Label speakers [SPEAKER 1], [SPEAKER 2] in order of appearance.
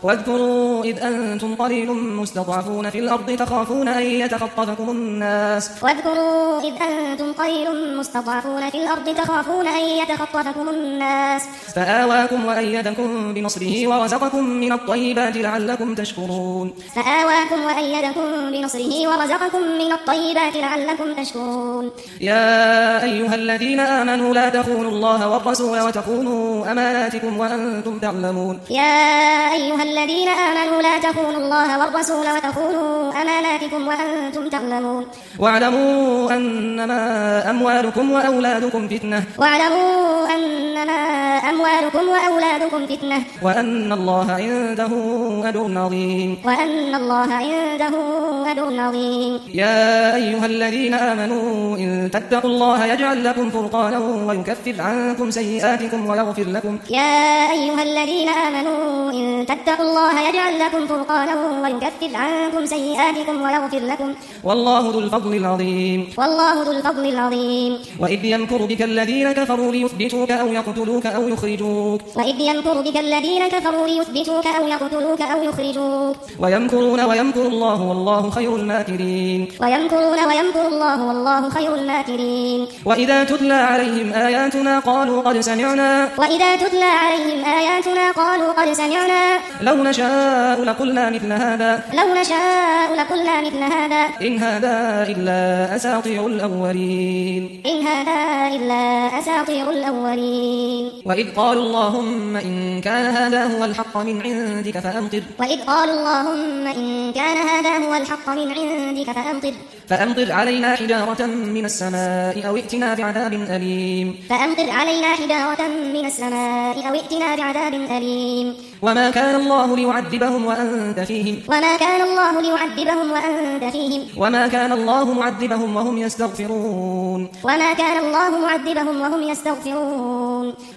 [SPEAKER 1] واذكروا إذ أنتم قليل مستضعفون في الأرض تخافون أن يتخطفكم الناس فآواكم وأيدكم بنصره ورزقكم من الطيبات لعلكم تشكرون يا أيها الذين آمنوا لا تخونوا الله والرسول وتخونوا أماناتكم وأنتم تعلمون واعلموا أنما أموالكم وأولادكم فتنة وأن الله عنده أجر عظيم يا أيها الذين آمنوا إن تتقوا الله يجعل لكم فرقانا ويكفر عنكم سيئاتكم ويغفر لكم والله ذو الفضل العظيم وإذ يمكر بك الذين كفروا ليثبتوك أو يقتلوك أو يخرجوك ويمكرون ويمكر الله والله خير الماكرين وإذا تتلى عليهم آياتنا قالوا قد سمعنا لو نشاء لقلنا مثل هذا إن هذا إلا أساطير الأولين وإذ قالوا اللهم إن كان هذا هو الحق من عندك فأمطر علينا حجارة من السماء أو ائتنا بعذاب أليم وما كان الله ليعذبهم وأنت فيهم وما كان الله معذبهم وهم يستغفرون